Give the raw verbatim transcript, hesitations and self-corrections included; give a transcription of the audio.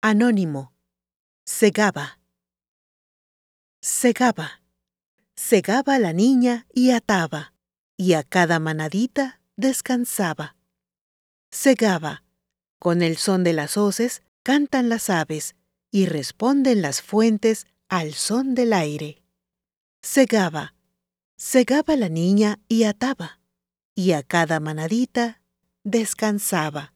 Anónimo. Segaba. Segaba. Segaba la niña y ataba, y a cada manadita descansaba. Segaba. Con el son de las hoces cantan las aves, y responden las fuentes al son del aire. Segaba. Segaba la niña y ataba, y a cada manadita descansaba.